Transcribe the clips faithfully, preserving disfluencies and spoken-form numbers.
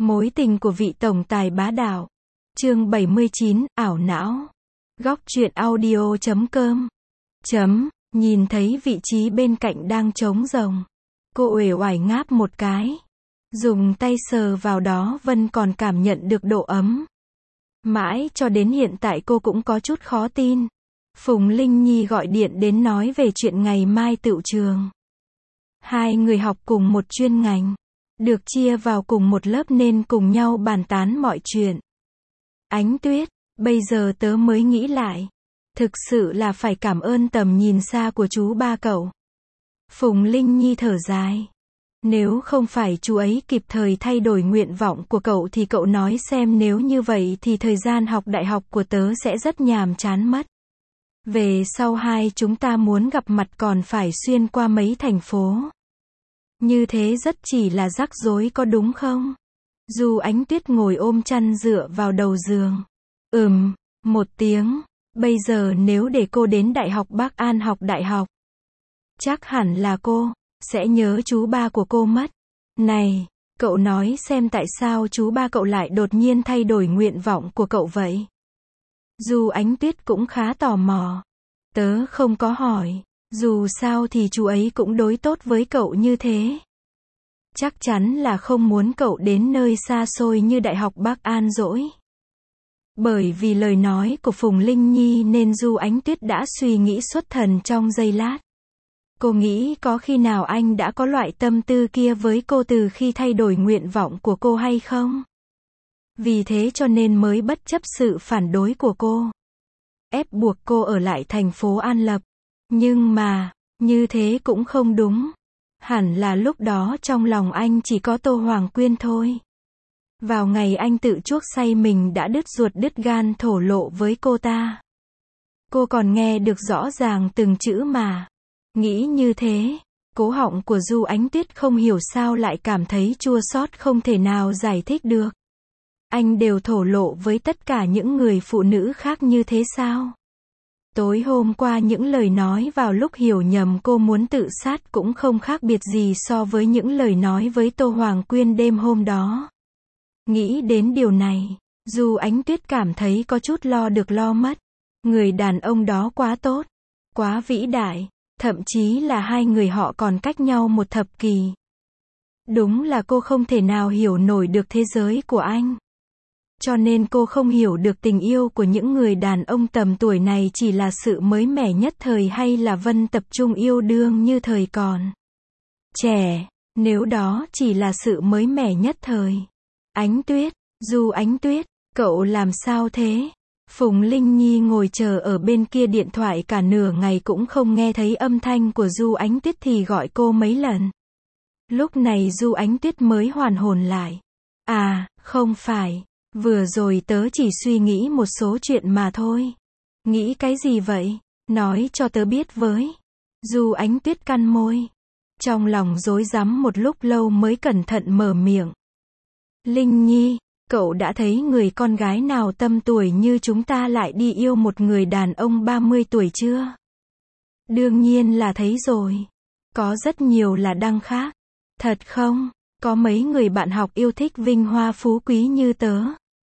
Mối tình của vị tổng tài bá đạo. Chương bảy mươi chín, ảo não. Góc truyện audio chấm com. Chấm, nhìn thấy vị trí bên cạnh đang trống rỗng. Cô uể oải ngáp một cái. Dùng tay sờ vào đó Vân còn cảm nhận được độ ấm. Mãi cho đến hiện tại cô cũng có chút khó tin. Phùng Linh Nhi gọi điện đến nói về chuyện ngày mai tựu trường. Hai người học cùng một chuyên ngành. Được chia vào cùng một lớp nên cùng nhau bàn tán mọi chuyện. Ánh Tuyết, bây giờ tớ mới nghĩ lại. Thực sự là phải cảm ơn tầm nhìn xa của chú ba cậu. Phùng Linh Nhi thở dài. Nếu không phải chú ấy kịp thời thay đổi nguyện vọng của cậu thì cậu nói xem, nếu như vậy thì thời gian học đại học của tớ sẽ rất nhàm chán mất. Về sau hai chúng ta muốn gặp mặt còn phải xuyên qua mấy thành phố. Như thế rất chỉ là rắc rối có đúng không? Du Ánh Tuyết ngồi ôm chăn dựa vào đầu giường. Ừm, một tiếng. Bây giờ nếu để cô đến Đại học Bắc An học đại học, chắc hẳn là cô sẽ nhớ chú ba của cô mất. Này, cậu nói xem tại sao chú ba cậu lại đột nhiên thay đổi nguyện vọng của cậu vậy? Du Ánh Tuyết cũng khá tò mò. Tớ không có hỏi. Dù sao thì chú ấy cũng đối tốt với cậu như thế. Chắc chắn là không muốn cậu đến nơi xa xôi như Đại học Bắc An dỗi. Bởi vì lời nói của Phùng Linh Nhi nên Du Ánh Tuyết đã suy nghĩ xuất thần trong giây lát. Cô nghĩ có khi nào anh đã có loại tâm tư kia với cô từ khi thay đổi nguyện vọng của cô hay không? Vì thế cho nên mới bất chấp sự phản đối của cô, ép buộc cô ở lại thành phố An Lập. Nhưng mà, như thế cũng không đúng. Hẳn là lúc đó trong lòng anh chỉ có Tô Hoàng Quyên thôi. Vào ngày anh tự chuốc say mình đã đứt ruột đứt gan thổ lộ với cô ta. Cô còn nghe được rõ ràng từng chữ mà. Nghĩ như thế, cố họng của Du Ánh Tuyết không hiểu sao lại cảm thấy chua xót không thể nào giải thích được. Anh đều thổ lộ với tất cả những người phụ nữ khác như thế sao? Tối hôm qua những lời nói vào lúc hiểu nhầm cô muốn tự sát cũng không khác biệt gì so với những lời nói với Tô Hoàng Quyên đêm hôm đó. Nghĩ đến điều này, Du Ánh Tuyết cảm thấy có chút lo được lo mất. Người đàn ông đó quá tốt, quá vĩ đại, thậm chí là hai người họ còn cách nhau một thập kỷ. Đúng là cô không thể nào hiểu nổi được thế giới của anh. Cho nên cô không hiểu được tình yêu của những người đàn ông tầm tuổi này chỉ là sự mới mẻ nhất thời hay là Vân tập trung yêu đương như thời còn trẻ. Nếu đó chỉ là sự mới mẻ nhất thời. Ánh Tuyết, Du Ánh Tuyết, cậu làm sao thế? Phùng Linh Nhi ngồi chờ ở bên kia điện thoại cả nửa ngày cũng không nghe thấy âm thanh của Du Ánh Tuyết thì gọi cô mấy lần. Lúc này Du Ánh Tuyết mới hoàn hồn lại. À, không phải. Vừa rồi tớ chỉ suy nghĩ một số chuyện mà thôi. Nghĩ cái gì vậy? Nói cho tớ biết với. Du Ánh Tuyết cắn môi. Trong lòng rối rắm một lúc lâu mới cẩn thận mở miệng. Linh Nhi, cậu đã thấy người con gái nào tầm tuổi như chúng ta lại đi yêu một người đàn ông ba mươi tuổi chưa? Đương nhiên là thấy rồi. Có rất nhiều là đăng khác. Thật không? Có mấy người bạn học yêu thích vinh hoa phú quý như tớ.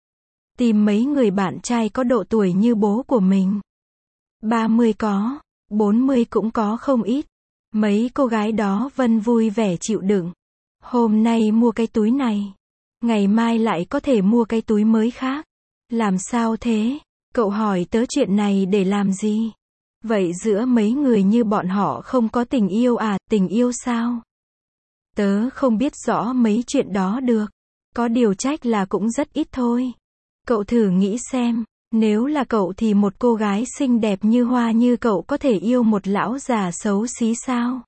Tìm mấy người bạn trai có độ tuổi như bố của mình. ba mươi có, bốn mươi cũng có không ít. Mấy cô gái đó Vân vui vẻ chịu đựng. Hôm nay mua cái túi này, ngày mai lại có thể mua cái túi mới khác. Làm sao thế? Cậu hỏi tớ chuyện này để làm gì? Vậy giữa mấy người như bọn họ không có tình yêu à? Tình yêu sao? Tớ không biết rõ mấy chuyện đó được. Có điều trách là cũng rất ít thôi. Cậu thử nghĩ xem, nếu là cậu thì một cô gái xinh đẹp như hoa như cậu có thể yêu một lão già xấu xí sao?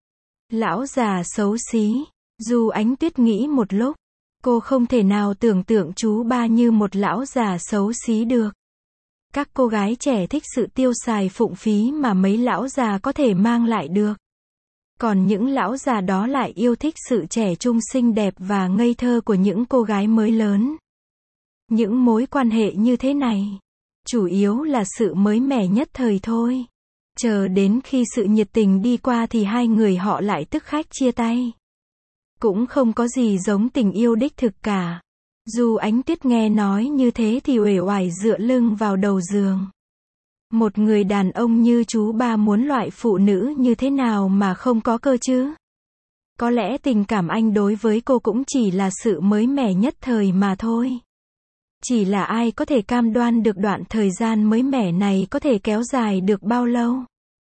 Lão già xấu xí? Du Ánh Tuyết nghĩ một lúc. Cô không thể nào tưởng tượng chú ba như một lão già xấu xí được. Các cô gái trẻ thích sự tiêu xài phung phí mà mấy lão già có thể mang lại được. Còn những lão già đó lại yêu thích sự trẻ trung xinh đẹp và ngây thơ của những cô gái mới lớn. Những mối quan hệ như thế này, chủ yếu là sự mới mẻ nhất thời thôi. Chờ đến khi sự nhiệt tình đi qua thì hai người họ lại tức khách chia tay. Cũng không có gì giống tình yêu đích thực cả. Du Ánh Tuyết nghe nói như thế thì uể oải dựa lưng vào đầu giường. Một người đàn ông như chú ba muốn loại phụ nữ như thế nào mà không có cơ chứ? Có lẽ tình cảm anh đối với cô cũng chỉ là sự mới mẻ nhất thời mà thôi. Chỉ là ai có thể cam đoan được đoạn thời gian mới mẻ này có thể kéo dài được bao lâu?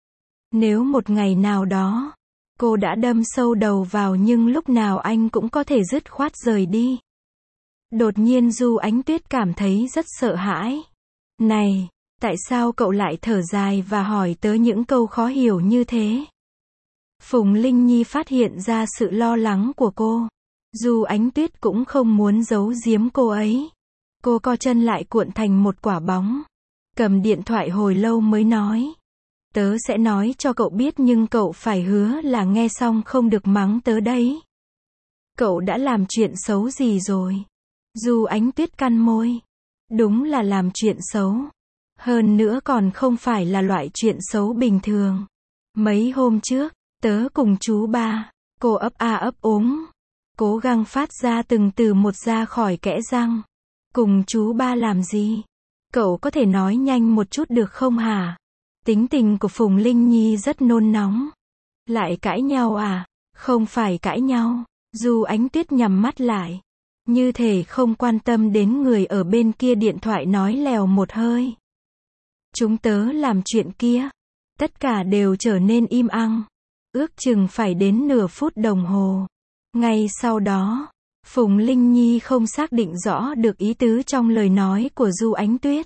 Nếu một ngày nào đó, cô đã đâm sâu đầu vào nhưng lúc nào anh cũng có thể dứt khoát rời đi. Đột nhiên Du Ánh Tuyết cảm thấy rất sợ hãi. Này, tại sao cậu lại thở dài và hỏi tớ những câu khó hiểu như thế? Phùng Linh Nhi phát hiện ra sự lo lắng của cô. Du Ánh Tuyết cũng không muốn giấu giếm cô ấy. Cô co chân lại cuộn thành một quả bóng. Cầm điện thoại hồi lâu mới nói. Tớ sẽ nói cho cậu biết nhưng cậu phải hứa là nghe xong không được mắng tớ đấy. Cậu đã làm chuyện xấu gì rồi? Du Ánh Tuyết cắn môi. Đúng là làm chuyện xấu. Hơn nữa còn không phải là loại chuyện xấu bình thường. Mấy hôm trước, tớ cùng chú ba, cô ấp a ấp úng, cố gắng phát ra từng từ một ra khỏi kẽ răng. Cùng chú ba làm gì? Cậu có thể nói nhanh một chút được không hả? Tính tình của Phùng Linh Nhi rất nôn nóng. Lại cãi nhau à? Không phải cãi nhau. Du Ánh Tuyết nhắm mắt lại. Như thể không quan tâm đến người ở bên kia điện thoại nói lèo một hơi. Chúng tớ làm chuyện kia. Tất cả đều trở nên im ắng. Ước chừng phải đến nửa phút đồng hồ. Ngay sau đó, Phùng Linh Nhi không xác định rõ được ý tứ trong lời nói của Du Ánh Tuyết.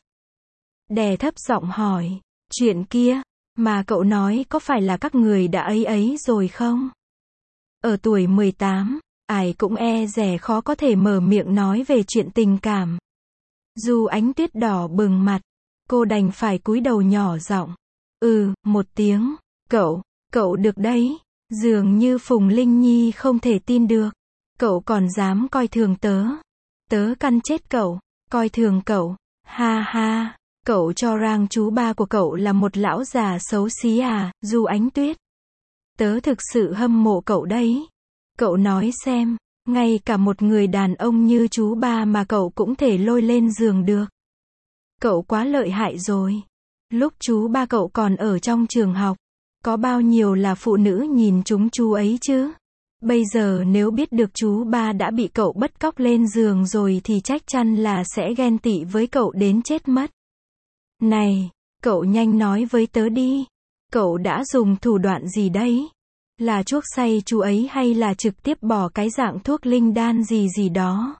Đè thấp giọng hỏi, chuyện kia, mà cậu nói có phải là các người đã ấy ấy rồi không? Ở tuổi mười tám, ai cũng e dè khó có thể mở miệng nói về chuyện tình cảm. Du Ánh Tuyết đỏ bừng mặt, cô đành phải cúi đầu nhỏ giọng. Ừ, một tiếng, cậu, cậu được đấy. Dường như Phùng Linh Nhi không thể tin được. Cậu còn dám coi thường tớ. Tớ căn chết cậu, coi thường cậu. Ha ha, cậu cho rằng chú ba của cậu là một lão già xấu xí à, Du Ánh Tuyết. Tớ thực sự hâm mộ cậu đấy. Cậu nói xem, ngay cả một người đàn ông như chú ba mà cậu cũng thể lôi lên giường được. Cậu quá lợi hại rồi. Lúc chú ba cậu còn ở trong trường học, có bao nhiêu là phụ nữ nhìn chúng chú ấy chứ? Bây giờ nếu biết được chú ba đã bị cậu bắt cóc lên giường rồi thì chắc chắn là sẽ ghen tị với cậu đến chết mất. Này, cậu nhanh nói với tớ đi. Cậu đã dùng thủ đoạn gì đấy? Là chuốc say chú ấy hay là trực tiếp bỏ cái dạng thuốc linh đan gì gì đó?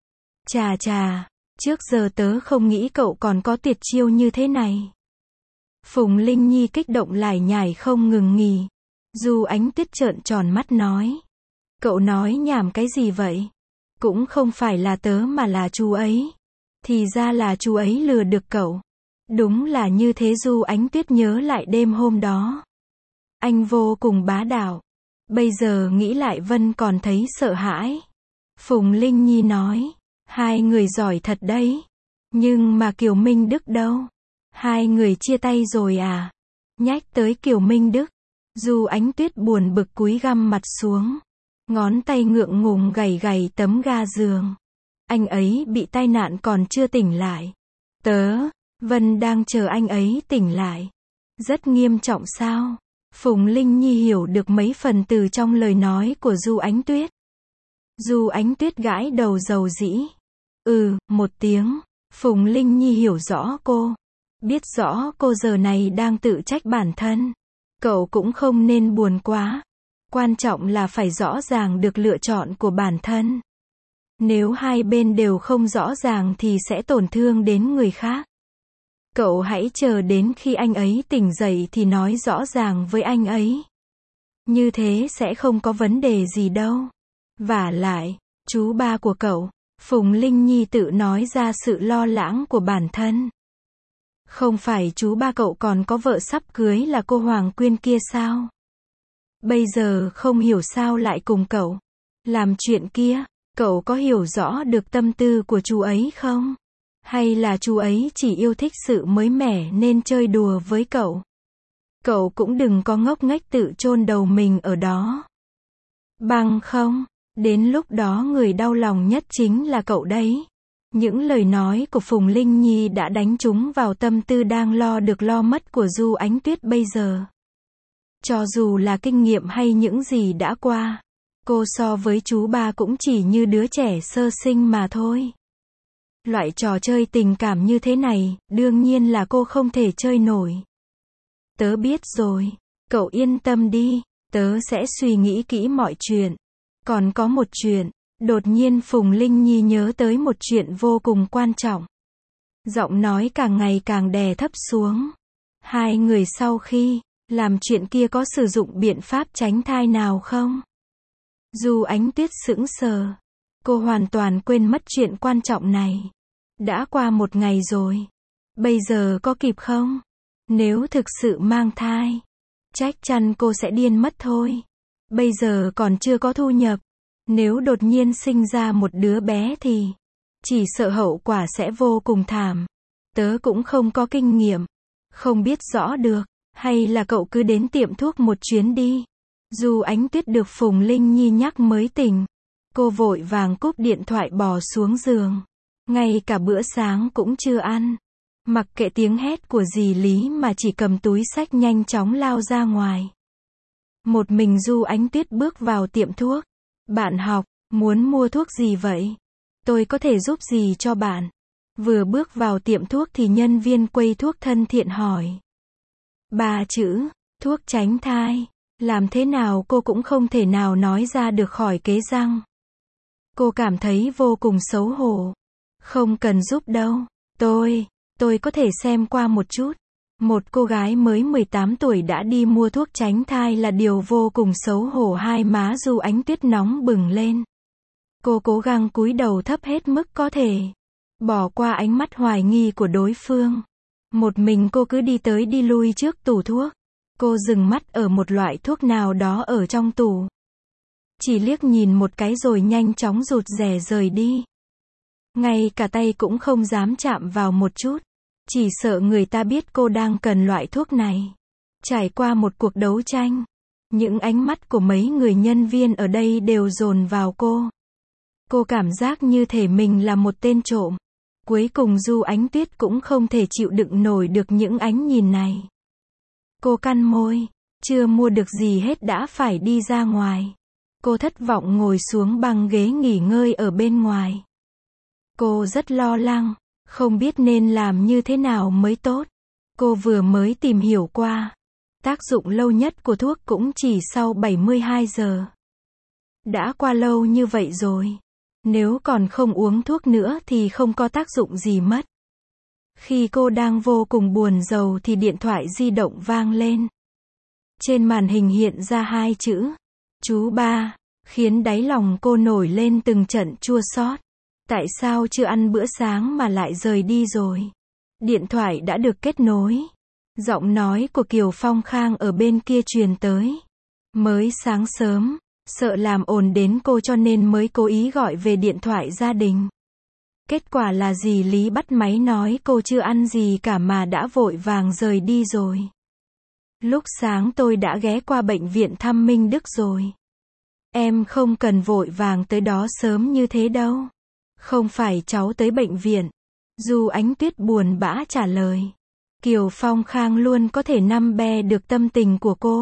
Chà chà, trước giờ tớ không nghĩ cậu còn có tuyệt chiêu như thế này. Phùng Linh Nhi kích động lải nhải không ngừng nghỉ. Du Ánh Tuyết trợn tròn mắt nói. Cậu nói nhảm cái gì vậy? Cũng không phải là tớ mà là chú ấy. Thì ra là chú ấy lừa được cậu. Đúng là như thế. Du Ánh Tuyết nhớ lại đêm hôm đó. Anh vô cùng bá đạo. Bây giờ nghĩ lại Vân còn thấy sợ hãi. Phùng Linh Nhi nói. Hai người giỏi thật đấy. Nhưng mà Kiều Minh Đức đâu? Hai người chia tay rồi à? Nhắc tới Kiều Minh Đức, Du Ánh Tuyết buồn bực cúi găm mặt xuống. Ngón tay ngượng ngùng gảy gảy tấm ga giường. Anh ấy bị tai nạn còn chưa tỉnh lại. Tớ, Vân đang chờ anh ấy tỉnh lại. Rất nghiêm trọng sao? Phùng Linh Nhi hiểu được mấy phần từ trong lời nói của Du Ánh Tuyết. Du Ánh Tuyết gãi đầu dầu dĩ. Ừ, một tiếng. Phùng Linh Nhi hiểu rõ cô. Biết rõ cô giờ này đang tự trách bản thân. Cậu cũng không nên buồn quá. Quan trọng là phải rõ ràng được lựa chọn của bản thân. Nếu hai bên đều không rõ ràng thì sẽ tổn thương đến người khác. Cậu hãy chờ đến khi anh ấy tỉnh dậy thì nói rõ ràng với anh ấy. Như thế sẽ không có vấn đề gì đâu. Vả lại, chú ba của cậu, Phùng Linh Nhi tự nói ra sự lo lắng của bản thân. Không phải chú ba cậu còn có vợ sắp cưới là cô Hoàng Quyên kia sao? Bây giờ không hiểu sao lại cùng cậu làm chuyện kia. Cậu có hiểu rõ được tâm tư của chú ấy không? Hay là chú ấy chỉ yêu thích sự mới mẻ nên chơi đùa với cậu? Cậu cũng đừng có ngốc nghếch tự chôn đầu mình ở đó. Bằng không, Đến lúc đó người đau lòng nhất chính là cậu đấy. Những lời nói của Phùng Linh Nhi đã đánh trúng vào tâm tư đang lo được lo mất của Du Ánh Tuyết bây giờ. Cho dù là kinh nghiệm hay những gì đã qua, cô so với chú ba cũng chỉ như đứa trẻ sơ sinh mà thôi. Loại trò chơi tình cảm như thế này, đương nhiên là cô không thể chơi nổi. Tớ biết rồi, cậu yên tâm đi, tớ sẽ suy nghĩ kỹ mọi chuyện. Còn có một chuyện, đột nhiên Phùng Linh Nhi nhớ tới một chuyện vô cùng quan trọng. Giọng nói càng ngày càng đè thấp xuống. Hai người sau khi làm chuyện kia có sử dụng biện pháp tránh thai nào không? Du Ánh Tuyết sững sờ. Cô hoàn toàn quên mất chuyện quan trọng này. Đã qua một ngày rồi. Bây giờ có kịp không? Nếu thực sự mang thai, chắc chắn cô sẽ điên mất thôi. Bây giờ còn chưa có thu nhập. Nếu đột nhiên sinh ra một đứa bé thì chỉ sợ hậu quả sẽ vô cùng thảm. Tớ cũng không có kinh nghiệm. Không biết rõ được. Hay là cậu cứ đến tiệm thuốc một chuyến đi. Du Ánh Tuyết được Phùng Linh Nhi nhắc mới tỉnh. Cô vội vàng cúp điện thoại bò xuống giường. Ngay cả bữa sáng cũng chưa ăn. Mặc kệ tiếng hét của dì Lý mà chỉ cầm túi xách nhanh chóng lao ra ngoài. Một mình Du Ánh Tuyết bước vào tiệm thuốc. Bạn học, muốn mua thuốc gì vậy? Tôi có thể giúp gì cho bạn? Vừa bước vào tiệm thuốc thì nhân viên quầy thuốc thân thiện hỏi. Ba chữ, thuốc tránh thai. Làm thế nào cô cũng không thể nào nói ra được khỏi kế răng. Cô cảm thấy vô cùng xấu hổ. Không cần giúp đâu. Tôi, tôi có thể xem qua một chút. Một cô gái mới mười tám tuổi đã đi mua thuốc tránh thai là điều vô cùng xấu hổ. Hai má Du Ánh Tuyết nóng bừng lên. Cô cố gắng cúi đầu thấp hết mức có thể. Bỏ qua ánh mắt hoài nghi của đối phương. Một mình cô cứ đi tới đi lui trước tủ thuốc. Cô dừng mắt ở một loại thuốc nào đó ở trong tủ. Chỉ liếc nhìn một cái rồi nhanh chóng rụt rè rời đi. Ngay cả tay cũng không dám chạm vào một chút. Chỉ sợ người ta biết cô đang cần loại thuốc này. Trải qua một cuộc đấu tranh, những ánh mắt của mấy người nhân viên ở đây đều dồn vào cô. Cô cảm giác như thể mình là một tên trộm. Cuối cùng Du Ánh Tuyết cũng không thể chịu đựng nổi được những ánh nhìn này. Cô cắn môi, chưa mua được gì hết đã phải đi ra ngoài. Cô thất vọng ngồi xuống băng ghế nghỉ ngơi ở bên ngoài. Cô rất lo lắng, không biết nên làm như thế nào mới tốt. Cô vừa mới tìm hiểu qua. Tác dụng lâu nhất của thuốc cũng chỉ sau bảy mươi hai giờ. Đã qua lâu như vậy rồi. Nếu còn không uống thuốc nữa thì không có tác dụng gì mất. Khi cô đang vô cùng buồn rầu thì điện thoại di động vang lên. Trên màn hình hiện ra hai chữ. Chú ba. Khiến đáy lòng cô nổi lên từng trận chua xót. Tại sao chưa ăn bữa sáng mà lại rời đi rồi? Điện thoại đã được kết nối. Giọng nói của Kiều Phong Khang ở bên kia truyền tới. Mới sáng sớm, sợ làm ồn đến cô cho nên mới cố ý gọi về điện thoại gia đình. Kết quả là dì Lý bắt máy nói cô chưa ăn gì cả mà đã vội vàng rời đi rồi. Lúc sáng tôi đã ghé qua bệnh viện thăm Minh Đức rồi. Em không cần vội vàng tới đó sớm như thế đâu. Không phải cháu tới bệnh viện. Du Ánh Tuyết buồn bã trả lời. Kiều Phong Khang luôn có thể nắm be được tâm tình của cô.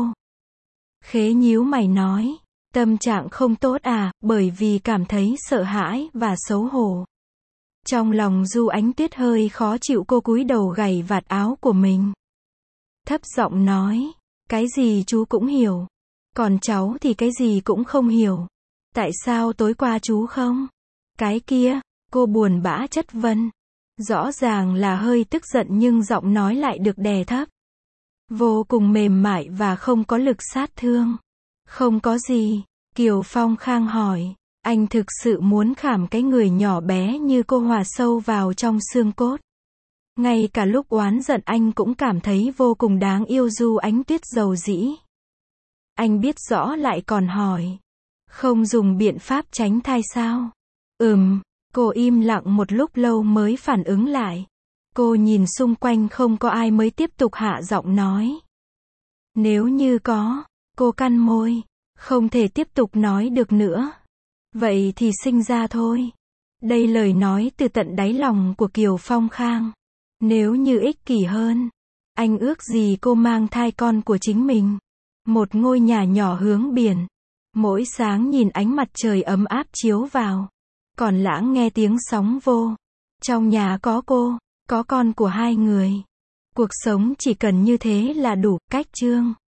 Khế nhíu mày nói. Tâm trạng không tốt à, bởi vì cảm thấy sợ hãi và xấu hổ. Trong lòng Du Ánh Tuyết hơi khó chịu, cô cúi đầu gảy vạt áo của mình. Thấp giọng nói. Cái gì chú cũng hiểu. Còn cháu thì cái gì cũng không hiểu. Tại sao tối qua chú không? Cái kia, cô buồn bã chất vấn. Rõ ràng là hơi tức giận nhưng giọng nói lại được đè thấp. Vô cùng mềm mại và không có lực sát thương. Không có gì. Kiều Phong Khang hỏi. Anh thực sự muốn khảm cái người nhỏ bé như cô hòa sâu vào trong xương cốt. Ngay cả lúc oán giận anh cũng cảm thấy vô cùng đáng yêu. Du Ánh Tuyết dầu dĩ. Anh biết rõ lại còn hỏi. Không dùng biện pháp tránh thai sao? Ừm, cô im lặng một lúc lâu mới phản ứng lại. Cô nhìn xung quanh không có ai mới tiếp tục hạ giọng nói. Nếu như có, cô cắn môi, không thể tiếp tục nói được nữa. Vậy thì sinh ra thôi. Đây lời nói từ tận đáy lòng của Kiều Phong Khang. Nếu như ích kỷ hơn, anh ước gì cô mang thai con của chính mình. Một ngôi nhà nhỏ hướng biển. Mỗi sáng nhìn ánh mặt trời ấm áp chiếu vào. Còn lãng nghe tiếng sóng vô. Trong nhà có cô, có con của hai người. Cuộc sống chỉ cần như thế là đủ. Cách chương